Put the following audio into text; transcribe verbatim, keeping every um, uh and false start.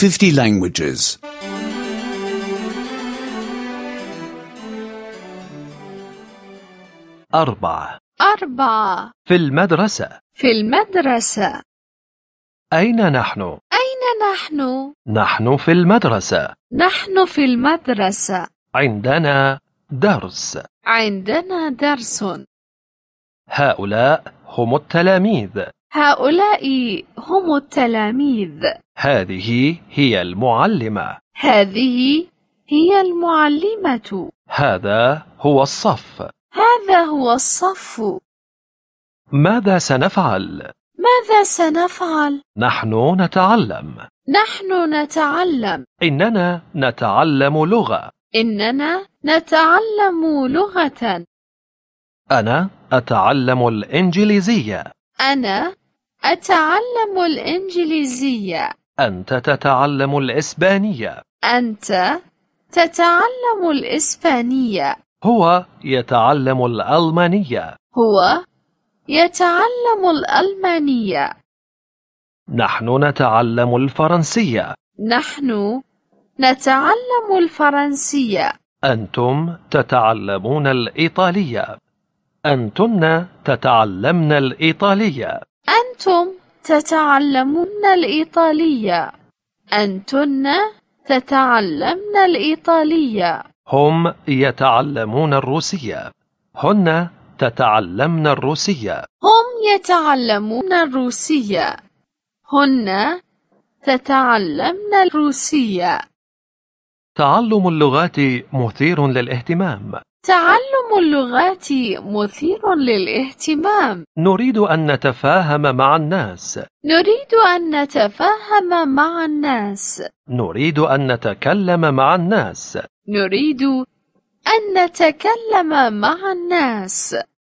fifty languages. أربعة. أربعة. في المدرسة. في المدرسة. أين نحن؟ أين نحن؟ نحن في المدرسة. نحن في المدرسة. عندنا درس. عندنا درس. هؤلاء هم التلاميذ. هؤلاء هم التلاميذ. هذه هي المعلمة. هذه هي المعلمة. هذا هو الصف. هذا هو الصف. ماذا سنفعل؟ ماذا سنفعل؟ نحن نتعلم. نحن نتعلم. إننا نتعلم لغة. إننا نتعلم لغة. أنا أتعلم الإنجليزية. أنا أتعلم الإنجليزية. أنت تتعلم الإسبانية. أنت تتعلم الإسبانية. هو يتعلم الألمانية. هو يتعلم الألمانية. نحن نتعلم الفرنسية. نحن نتعلم الفرنسية. أنتم تتعلمون الإيطالية. أنتن تتعلمن الإيطالية. أنتم تتعلمون الإيطالية. أنتن تتعلمن الإيطالية. هم يتعلمون الروسية. هن تتعلمن الروسية. هم يتعلمون الروسية. هن تتعلمن الروسية. تعلم اللغات مثير للاهتمام. تعلم اللغات مثير للاهتمام. نريد أن نتفاهم مع الناس. نريد أن نتفاهم مع الناس. نريد أن نتكلم مع الناس. نريد أن نتكلم مع الناس.